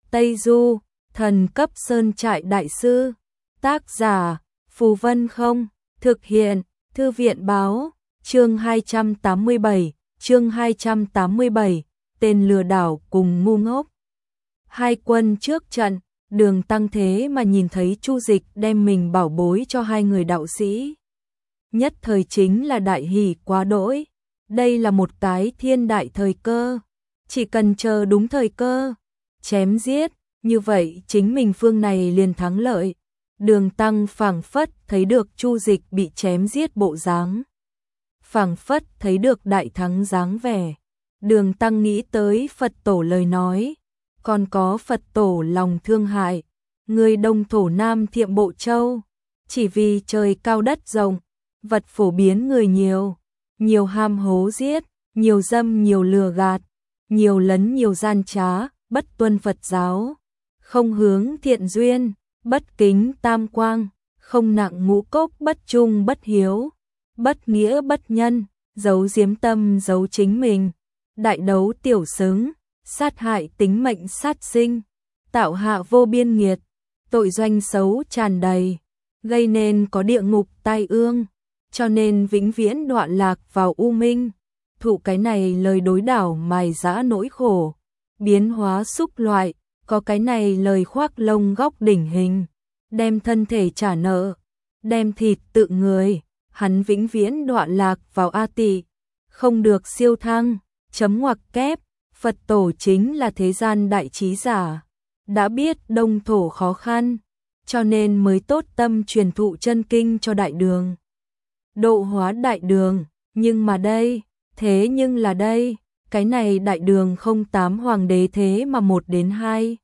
Tây Du, thần cấp sơn trại đại sư. Tác giả, Phù Vân Không. Thực hiện, Thư viện báo. Chương 287, tên lừa đảo cùng ngu ngốc. Hai quân trước trận, Đường Tăng thế mà nhìn thấy Chu Dịch đem mình bảo bối cho hai người đạo sĩ. Nhất thời chính là đại hỉ quá đỗi. Đây là một cái thiên đại thời cơ. Chỉ cần chờ đúng thời cơ, chém giết, như vậy chính mình phương này liền thắng lợi. Đường Tăng phảng phất thấy được Chu Dịch bị chém giết bộ dáng, phảng phất thấy được đại thắng dáng vẻ. Đường Tăng nghĩ tới Phật tổ lời nói, còn có Phật tổ lòng thương hại, người Đông Thổ Nam Thiệm Bộ Châu, chỉ vì trời cao đất rộng, vật phổ biến người nhiều, nhiều ham hố giết, nhiều dâm nhiều lừa gạt, nhiều lấn nhiều gian trá, bất tuân Phật giáo, không hướng thiện duyên, bất kính tam quang, không nặng ngũ cốc, bất trung bất hiếu, bất nghĩa bất nhân, giấu giếm tâm giấu chính mình, đại đấu tiểu xứng, sát hại tính mệnh sát sinh, tạo hạ vô biên nghiệt, tội doanh xấu tràn đầy, gây nên có địa ngục tai ương, cho nên vĩnh viễn đọa lạc vào u minh. Thụ cái này lời đối đảo mài dã nỗi khổ, biến hóa xúc loại, có cái này lời khoác lông góc đỉnh hình, đem thân thể trả nợ, đem thịt tự người, hắn vĩnh viễn đọa lạc vào A Tỳ, không được siêu thăng. Chấm ngoặc kép, Phật tổ chính là thế gian đại trí giả, đã biết Đông Thổ khó khăn, cho nên mới tốt tâm truyền thụ chân kinh cho đại đường, độ hóa đại đường. Nhưng mà đây, thế nhưng là đây, cái này đại đường không 8 hoàng đế thế mà 1 đến 2,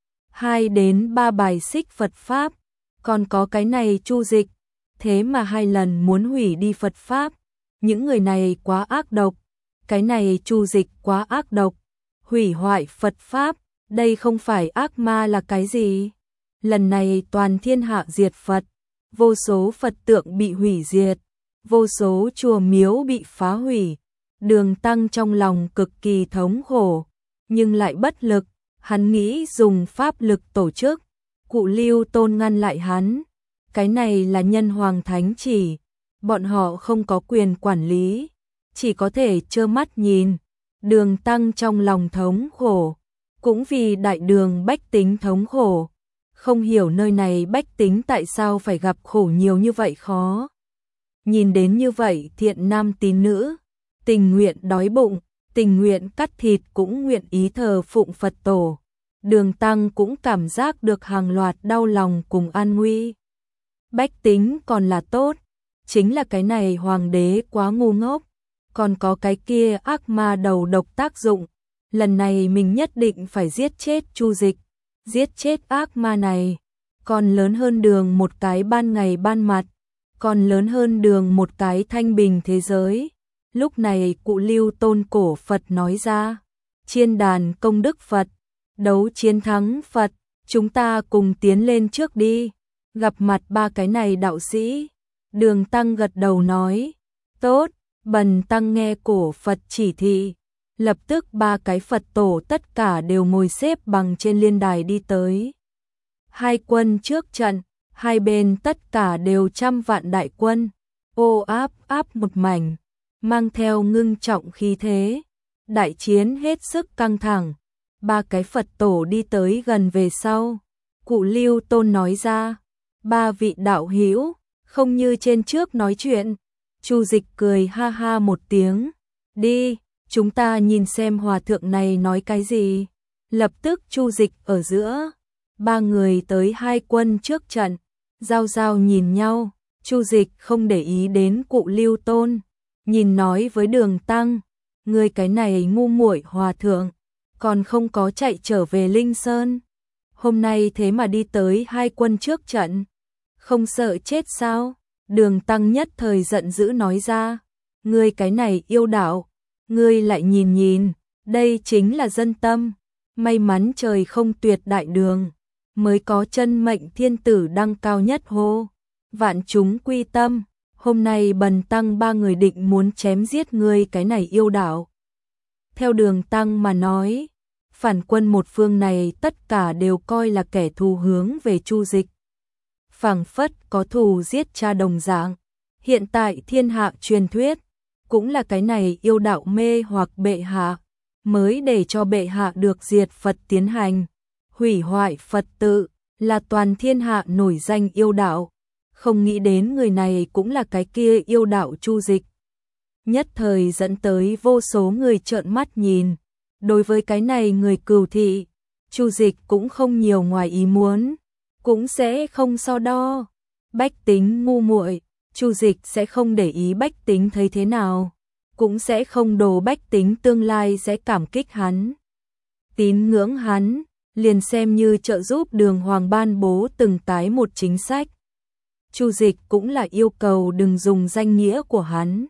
2 đến 3 bài xích Phật Pháp, còn có cái này Chu Dịch, thế mà 2 lần muốn hủy đi Phật Pháp, những người này quá ác độc, cái này Chu Dịch quá ác độc, hủy hoại Phật Pháp, đây không phải ác ma là cái gì? Lần này toàn thiên hạ diệt Phật, vô số Phật tượng bị hủy diệt, vô số chùa miếu bị phá hủy. Đường Tăng trong lòng cực kỳ thống khổ, nhưng lại bất lực, hắn nghĩ dùng pháp lực tổ chức, Cụ Lưu Tôn ngăn lại hắn, cái này là nhân hoàng thánh chỉ, bọn họ không có quyền quản lý, chỉ có thể trơ mắt nhìn. Đường Tăng trong lòng thống khổ, cũng vì đại đường bách tính thống khổ, không hiểu nơi này bách tính tại sao phải gặp khổ nhiều như vậy khó. Nhìn đến như vậy thiện nam tín nữ, tình nguyện đói bụng, tình nguyện cắt thịt cũng nguyện ý thờ phụng Phật tổ. Đường Tăng cũng cảm giác được hàng loạt đau lòng cùng an nguy. Bách tính còn là tốt, chính là cái này hoàng đế quá ngu ngốc, còn có cái kia ác ma đầu độc tác dụng. Lần này mình nhất định phải giết chết Chu Dịch, giết chết ác ma này, còn lớn hơn đường một cái ban ngày ban mặt, còn lớn hơn đường một cái thanh bình thế giới. Lúc này Cụ Lưu Tôn cổ Phật nói ra, chiên đàn công đức Phật, đấu chiến thắng Phật, chúng ta cùng tiến lên trước đi, gặp mặt 3 cái này đạo sĩ. Đường Tăng gật đầu nói, tốt. Bần Tăng nghe cổ Phật chỉ thị, lập tức 3 cái Phật tổ tất cả đều ngồi xếp bằng trên liên đài đi tới. Hai quân trước trận, hai bên tất cả đều trăm vạn đại quân, ô áp áp một mảnh, mang theo ngưng trọng khí thế. Đại chiến hết sức căng thẳng, 3 cái Phật tổ đi tới gần về sau. Cụ Lưu Tôn nói ra, 3 vị đạo hữu, không như trên trước nói chuyện. Chu Dịch cười ha ha một tiếng, đi, chúng ta nhìn xem hòa thượng này nói cái gì. Lập tức Chu Dịch ở giữa, 3 người tới hai quân trước trận, giao giao nhìn nhau. Chu Dịch không để ý đến Cụ Lưu Tôn, nhìn nói với Đường Tăng, người cái này ngu muội hòa thượng, còn không có chạy trở về Linh Sơn, hôm nay thế mà đi tới hai quân trước trận, không sợ chết sao? Đường Tăng nhất thời giận dữ nói ra, ngươi cái này yêu đạo, ngươi lại nhìn nhìn, đây chính là dân tâm, may mắn trời không tuyệt đại đường, mới có chân mệnh thiên tử đăng cao nhất hô, vạn chúng quy tâm, hôm nay Bần Tăng 3 người định muốn chém giết ngươi cái này yêu đạo. Theo Đường Tăng mà nói, phản quân một phương này tất cả đều coi là kẻ thù hướng về Chu Dịch. Phảng phất có thù giết cha đồng dạng. Hiện tại thiên hạ truyền thuyết, cũng là cái này yêu đạo mê hoặc bệ hạ, mới để cho bệ hạ được diệt Phật tiến hành, hủy hoại Phật tự, là toàn thiên hạ nổi danh yêu đạo. Không nghĩ đến người này cũng là cái kia yêu đạo Chu Dịch. Nhất thời dẫn tới vô số người trợn mắt nhìn. Đối với cái này người cừu thị, Chu Dịch cũng không nhiều ngoài ý muốn, cũng sẽ không so đo. Bách tính ngu muội, Chu Dịch sẽ không để ý bách tính thấy thế nào, cũng sẽ không đồ bách tính tương lai sẽ cảm kích hắn, tín ngưỡng hắn, liền xem như trợ giúp Đường Hoàng ban bố từng tái một chính sách. Chu Dịch cũng là yêu cầu đừng dùng danh nghĩa của hắn.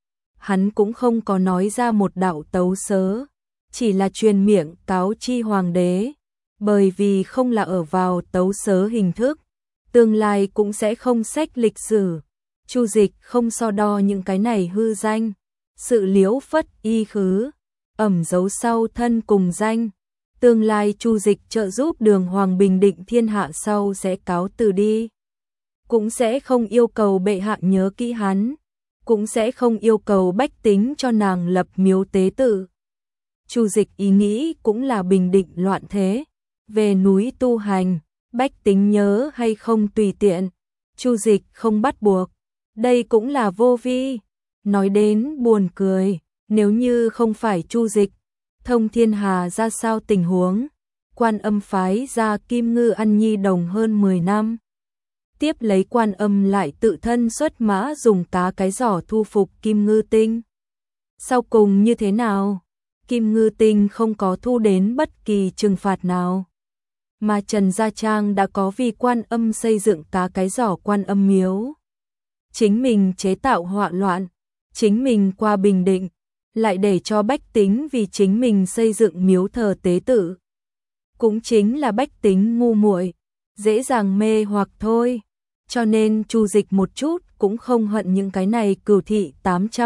Hắn cũng không có nói ra một đạo tấu sớ, chỉ là truyền miệng cáo chi hoàng đế, bởi vì không là ở vào tấu sớ hình thức, tương lai cũng sẽ không sách lịch sử. Chu Dịch không so đo những cái này hư danh, sự liễu phất y khứ, ẩn giấu sau thân cùng danh. Tương lai Chu Dịch trợ giúp Đường Hoàng bình định thiên hạ sau sẽ cáo từ đi, cũng sẽ không yêu cầu bệ hạ nhớ kỹ hắn, cũng sẽ không yêu cầu bách tính cho nàng lập miếu tế tự. Chu Dịch ý nghĩ cũng là bình định loạn thế, về núi tu hành, bách tính nhớ hay không tùy tiện, Chu Dịch không bắt buộc, đây cũng là vô vi. Nói đến buồn cười, nếu như không phải Chu Dịch, Thông Thiên Hà ra sao tình huống, Quan Âm phái ra Kim Ngư ăn nhi đồng hơn 10 năm. Tiếp lấy Quan Âm lại tự thân xuất mã dùng cá cái giỏ thu phục Kim Ngư Tinh. Sau cùng như thế nào? Kim Ngư Tinh không có thu đến bất kỳ trừng phạt nào. Mà Trần Gia Trang đã có vì Quan Âm xây dựng cá cái giỏ Quan Âm miếu. Chính mình chế tạo họa loạn, chính mình qua bình định, lại để cho bách tính vì chính mình xây dựng miếu thờ tế tự. Cũng chính là bách tính ngu muội, dễ dàng mê hoặc thôi. Cho nên Chu Dịch một chút cũng không hận những cái này cừu thị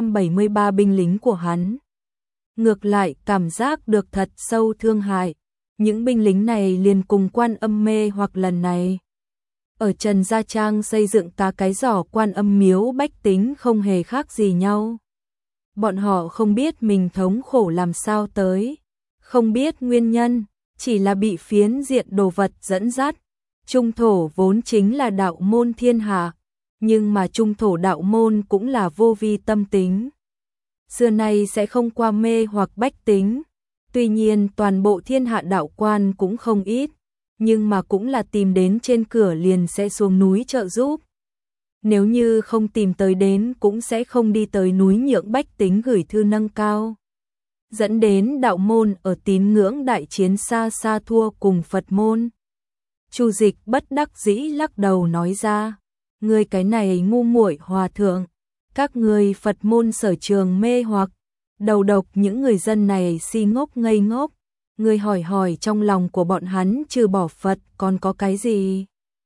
873 binh lính của hắn. Ngược lại cảm giác được thật sâu thương hại. Những binh lính này liền cùng Quan Âm mê hoặc lần này. Ở Trần Gia Trang xây dựng cá cái giỏ Quan Âm miếu bách tính không hề khác gì nhau. Bọn họ không biết mình thống khổ làm sao tới, không biết nguyên nhân, chỉ là bị phiến diện đồ vật dẫn dắt. Trung thổ vốn chính là đạo môn thiên hạ, nhưng mà trung thổ đạo môn cũng là vô vi tâm tính. Xưa nay sẽ không qua mê hoặc bách tính. Tuy nhiên toàn bộ thiên hạ đạo quan cũng không ít, nhưng mà cũng là tìm đến trên cửa liền sẽ xuống núi trợ giúp. Nếu như không tìm tới đến cũng sẽ không đi tới núi nhượng bách tính gửi thư nâng cao. Dẫn đến đạo môn ở tín ngưỡng đại chiến xa xa thua cùng Phật môn. Chu Dịch bất đắc dĩ lắc đầu nói ra, ngươi cái này ngu muội hòa thượng, các ngươi Phật môn sở trường mê hoặc, đầu độc những người dân này si ngốc ngây ngốc, ngươi hỏi hỏi trong lòng của bọn hắn trừ bỏ Phật còn có cái gì?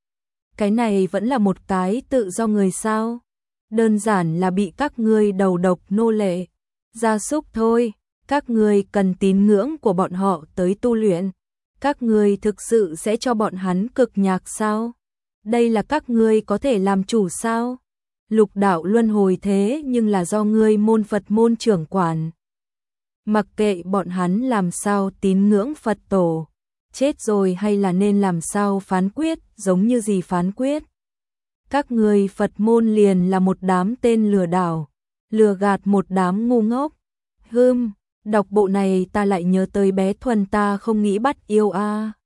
Cái này vẫn là một cái tự do người sao? Đơn giản là bị các ngươi đầu độc nô lệ, gia súc thôi, các ngươi cần tín ngưỡng của bọn họ tới tu luyện. Các ngươi thực sự sẽ cho bọn hắn cực nhạc sao? Đây là các ngươi có thể làm chủ sao? Lục đạo luân hồi thế nhưng là do ngươi môn Phật môn trưởng quản. Mặc kệ bọn hắn làm sao tín ngưỡng Phật tổ, chết rồi hay là nên làm sao phán quyết, giống như gì phán quyết. Các ngươi Phật môn liền là một đám tên lừa đảo, lừa gạt một đám ngu ngốc. Đọc bộ này ta lại nhớ tới bé Thuần ta không nghĩ bắt yêu a.